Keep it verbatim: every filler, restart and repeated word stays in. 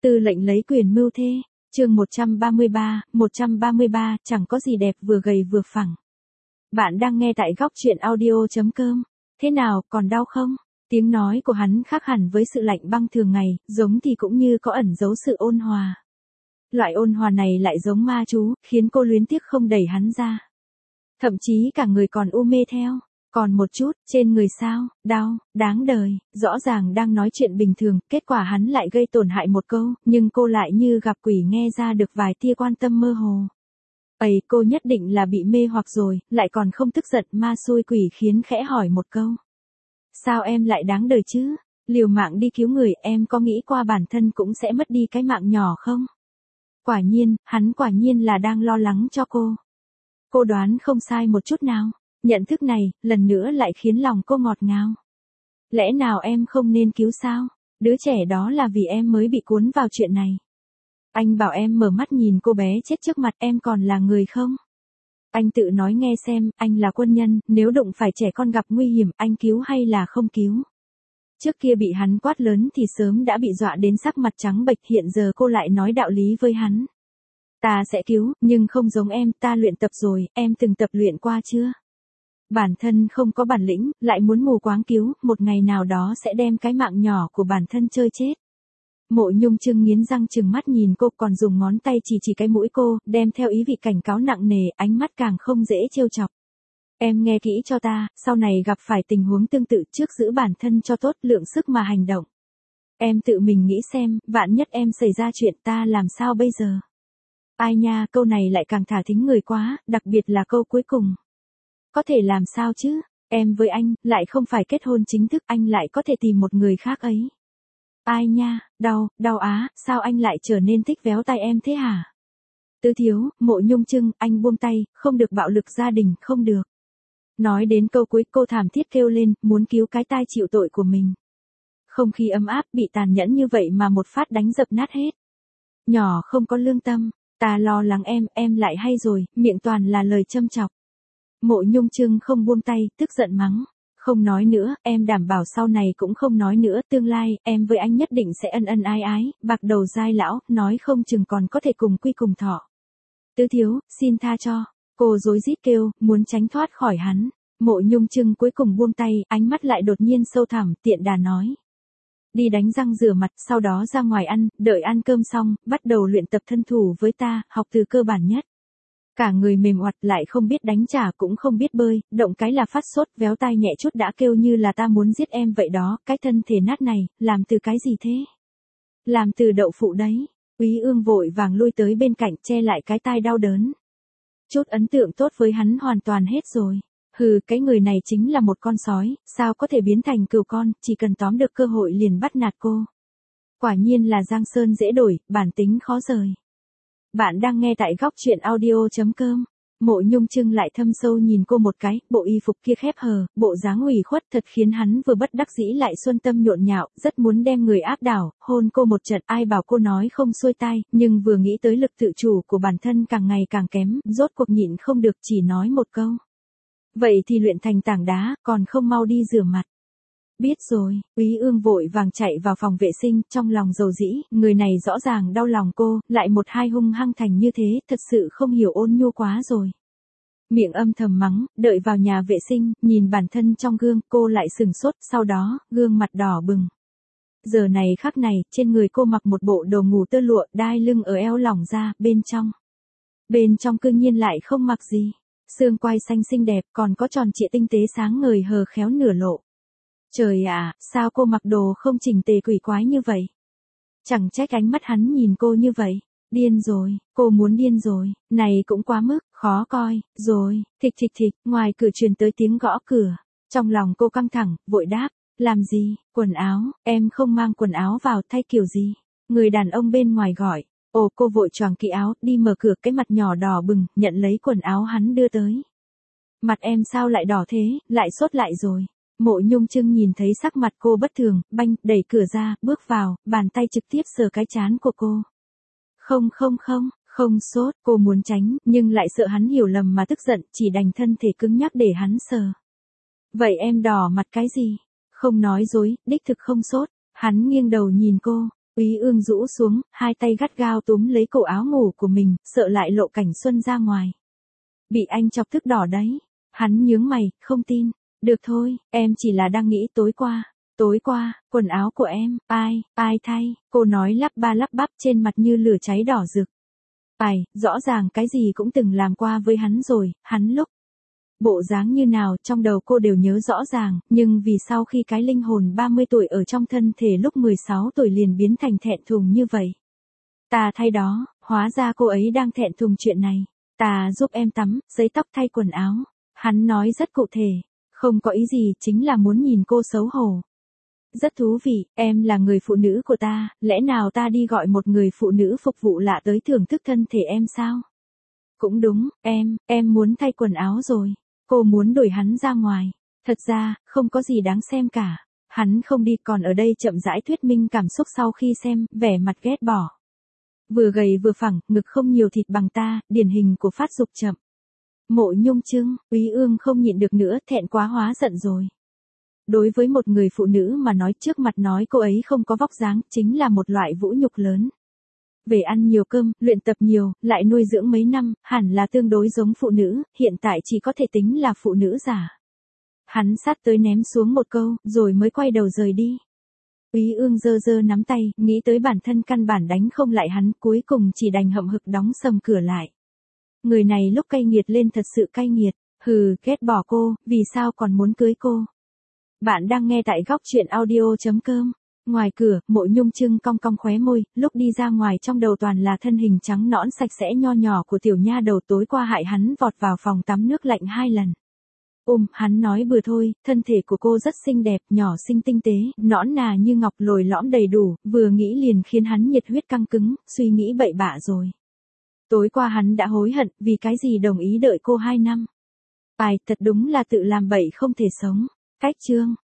Tư lệnh lấy quyền mưu thê, chương một trăm ba mươi ba, một trăm ba mươi ba, chẳng có gì đẹp vừa gầy vừa phẳng. Bạn đang nghe tại góc truyện audio chấm com. Thế nào, còn đau không? Tiếng nói của hắn khác hẳn với sự lạnh băng thường ngày, giống thì cũng như có ẩn giấu sự ôn hòa. Loại ôn hòa này lại giống ma chú, khiến cô luyến tiếc không đẩy hắn ra. Thậm chí cả người còn u mê theo. Còn một chút, trên người sao, đau, đáng đời, rõ ràng đang nói chuyện bình thường, kết quả hắn lại gây tổn hại một câu, nhưng cô lại như gặp quỷ nghe ra được vài tia quan tâm mơ hồ. Ây, cô nhất định là bị mê hoặc rồi, lại còn không tức giận ma xui quỷ khiến khẽ hỏi một câu. Sao em lại đáng đời chứ? Liều mạng đi cứu người, em có nghĩ qua bản thân cũng sẽ mất đi cái mạng nhỏ không? Quả nhiên, hắn quả nhiên là đang lo lắng cho cô. Cô đoán không sai một chút nào. Nhận thức này, lần nữa lại khiến lòng cô ngọt ngào. Lẽ nào em không nên cứu sao? Đứa trẻ đó là vì em mới bị cuốn vào chuyện này. Anh bảo em mở mắt nhìn cô bé chết trước mặt, em còn là người không? Anh tự nói nghe xem, anh là quân nhân, nếu đụng phải trẻ con gặp nguy hiểm, anh cứu hay là không cứu? Trước kia bị hắn quát lớn thì sớm đã bị dọa đến sắc mặt trắng bệch, hiện giờ cô lại nói đạo lý với hắn. Ta sẽ cứu, nhưng không giống em, ta luyện tập rồi, em từng tập luyện qua chưa? Bản thân không có bản lĩnh, lại muốn mù quáng cứu, một ngày nào đó sẽ đem cái mạng nhỏ của bản thân chơi chết. Mộ Nhung Trưng nghiến răng trừng mắt nhìn cô, còn dùng ngón tay chỉ chỉ cái mũi cô, đem theo ý vị cảnh cáo nặng nề, ánh mắt càng không dễ trêu chọc. Em nghe kỹ cho ta, sau này gặp phải tình huống tương tự, trước giữ bản thân cho tốt, lượng sức mà hành động. Em tự mình nghĩ xem, vạn nhất em xảy ra chuyện ta làm sao bây giờ? Ai nha, câu này lại càng thả thính người quá, đặc biệt là câu cuối cùng. Có thể làm sao chứ, em với anh, lại không phải kết hôn chính thức, anh lại có thể tìm một người khác ấy. Ai nha, đau, đau á, sao anh lại trở nên thích véo tay em thế hả? Tứ thiếu, Mộ Nhung Trưng, anh buông tay, không được bạo lực gia đình, không được. Nói đến câu cuối cô thảm thiết kêu lên, muốn cứu cái tai chịu tội của mình. Không khí ấm áp bị tàn nhẫn như vậy mà một phát đánh dập nát hết. Nhỏ không có lương tâm, ta lo lắng em, em lại hay rồi, miệng toàn là lời châm chọc. Mộ Nhung Trưng không buông tay, tức giận mắng. Không nói nữa, em đảm bảo sau này cũng không nói nữa, tương lai, em với anh nhất định sẽ ân ân ái ái, bạc đầu dai lão, nói không chừng còn có thể cùng quy cùng thọ. Tứ thiếu, xin tha cho. Cô rối rít kêu, muốn tránh thoát khỏi hắn. Mộ Nhung Trưng cuối cùng buông tay, ánh mắt lại đột nhiên sâu thẳm, tiện đà nói. Đi đánh răng rửa mặt, sau đó ra ngoài ăn, đợi ăn cơm xong, bắt đầu luyện tập thân thủ với ta, học từ cơ bản nhất. Cả người mềm oặt, lại không biết đánh trả cũng không biết bơi, động cái là phát sốt, véo tai nhẹ chút đã kêu như là ta muốn giết em vậy đó, cái thân thể nát này, làm từ cái gì thế? Làm từ đậu phụ đấy. Úy Ương vội vàng lui tới bên cạnh che lại cái tai đau đớn. Chút ấn tượng tốt với hắn hoàn toàn hết rồi. Hừ, cái người này chính là một con sói, sao có thể biến thành cừu con, chỉ cần tóm được cơ hội liền bắt nạt cô. Quả nhiên là Giang Sơn dễ đổi, bản tính khó rời. Bạn đang nghe tại góc truyện audio chấm com. Mộ Nhung Trưng lại thâm sâu nhìn cô một cái, bộ y phục kia khép hờ, bộ dáng ủy khuất thật khiến hắn vừa bất đắc dĩ lại xuân tâm nhộn nhạo, rất muốn đem người áp đảo, hôn cô một trận, ai bảo cô nói không xuôi tai, nhưng vừa nghĩ tới lực tự chủ của bản thân càng ngày càng kém, rốt cuộc nhịn không được chỉ nói một câu. Vậy thì luyện thành tảng đá, còn không mau đi rửa mặt. Biết rồi, Úy Ương vội vàng chạy vào phòng vệ sinh, trong lòng dầu dĩ, người này rõ ràng đau lòng cô, lại một hai hung hăng thành như thế, thật sự không hiểu ôn nhu quá rồi. Miệng âm thầm mắng, đợi vào nhà vệ sinh, nhìn bản thân trong gương, cô lại sừng sốt, sau đó, gương mặt đỏ bừng. Giờ này khắc này, trên người cô mặc một bộ đồ ngủ tơ lụa, đai lưng ở eo lỏng ra, bên trong. Bên trong cương nhiên lại không mặc gì. Xương quai xanh xinh đẹp, còn có tròn trịa tinh tế sáng ngời hờ khéo nửa lộ. Trời ạ, sao cô mặc đồ không chỉnh tề quỷ quái như vậy? Chẳng trách ánh mắt hắn nhìn cô như vậy. Điên rồi, cô muốn điên rồi, này cũng quá mức, khó coi, rồi, thịch thịch thịch, ngoài cửa truyền tới tiếng gõ cửa. Trong lòng cô căng thẳng, vội đáp, làm gì, quần áo, em không mang quần áo vào thay kiểu gì? Người đàn ông bên ngoài gọi, ồ cô vội choàng kỹ áo, đi mở cửa cái mặt nhỏ đỏ bừng, nhận lấy quần áo hắn đưa tới. Mặt em sao lại đỏ thế, lại sốt lại rồi. Mộ Nhung Trưng nhìn thấy sắc mặt cô bất thường, banh, đẩy cửa ra, bước vào, bàn tay trực tiếp sờ cái trán của cô. Không không không, không sốt, cô muốn tránh, nhưng lại sợ hắn hiểu lầm mà tức giận, chỉ đành thân thể cứng nhắc để hắn sờ. Vậy em đỏ mặt cái gì? Không nói dối, đích thực không sốt, hắn nghiêng đầu nhìn cô, Úy Ương rũ xuống, hai tay gắt gao túm lấy cổ áo ngủ của mình, sợ lại lộ cảnh Xuân ra ngoài. Bị anh chọc tức đỏ đấy. Hắn nhướng mày, không tin. Được thôi, em chỉ là đang nghĩ tối qua. Tối qua, quần áo của em, ai, ai thay, cô nói lắp ba lắp bắp trên mặt như lửa cháy đỏ rực. Ai, rõ ràng cái gì cũng từng làm qua với hắn rồi, hắn lúc bộ dáng như nào trong đầu cô đều nhớ rõ ràng, nhưng vì sau khi cái linh hồn ba mươi tuổi ở trong thân thể lúc mười sáu tuổi liền biến thành thẹn thùng như vậy. Ta thay đó, hóa ra cô ấy đang thẹn thùng chuyện này. Ta giúp em tắm, giấy tóc thay quần áo. Hắn nói rất cụ thể, không có ý gì, chính là muốn nhìn cô xấu hổ. Rất thú vị, em là người phụ nữ của ta, lẽ nào ta đi gọi một người phụ nữ phục vụ lạ tới thưởng thức thân thể em sao? Cũng đúng, em, em muốn thay quần áo rồi. Cô muốn đuổi hắn ra ngoài. Thật ra, không có gì đáng xem cả. Hắn không đi còn ở đây chậm rãi thuyết minh cảm xúc sau khi xem, vẻ mặt ghét bỏ. Vừa gầy vừa phẳng, ngực không nhiều thịt bằng ta, điển hình của phát dục chậm. Mộ Nhung Trưng, Úy Ương không nhịn được nữa, thẹn quá hóa giận rồi. Đối với một người phụ nữ mà nói trước mặt nói cô ấy không có vóc dáng, chính là một loại vũ nhục lớn. Về ăn nhiều cơm, luyện tập nhiều, lại nuôi dưỡng mấy năm, hẳn là tương đối giống phụ nữ, hiện tại chỉ có thể tính là phụ nữ giả. Hắn sát tới ném xuống một câu, rồi mới quay đầu rời đi. Úy Ương giơ giơ nắm tay, nghĩ tới bản thân căn bản đánh không lại hắn, cuối cùng chỉ đành hậm hực đóng sầm cửa lại. Người này lúc cay nghiệt lên thật sự cay nghiệt, hừ, ghét bỏ cô, vì sao còn muốn cưới cô. Bạn đang nghe tại góc truyện audio chấm com. Ngoài cửa, Mộ Nhung Trưng cong cong khóe môi, lúc đi ra ngoài trong đầu toàn là thân hình trắng nõn sạch sẽ nho nhỏ của tiểu nha đầu tối qua hại hắn vọt vào phòng tắm nước lạnh hai lần. Ôm, hắn nói bừa thôi, thân thể của cô rất xinh đẹp, nhỏ xinh tinh tế, nõn nà như ngọc lồi lõm đầy đủ, vừa nghĩ liền khiến hắn nhiệt huyết căng cứng, suy nghĩ bậy bạ rồi. Tối qua hắn đã hối hận, vì cái gì đồng ý đợi cô hai năm. Ai, thật đúng là tự làm bậy không thể sống. Cách chương.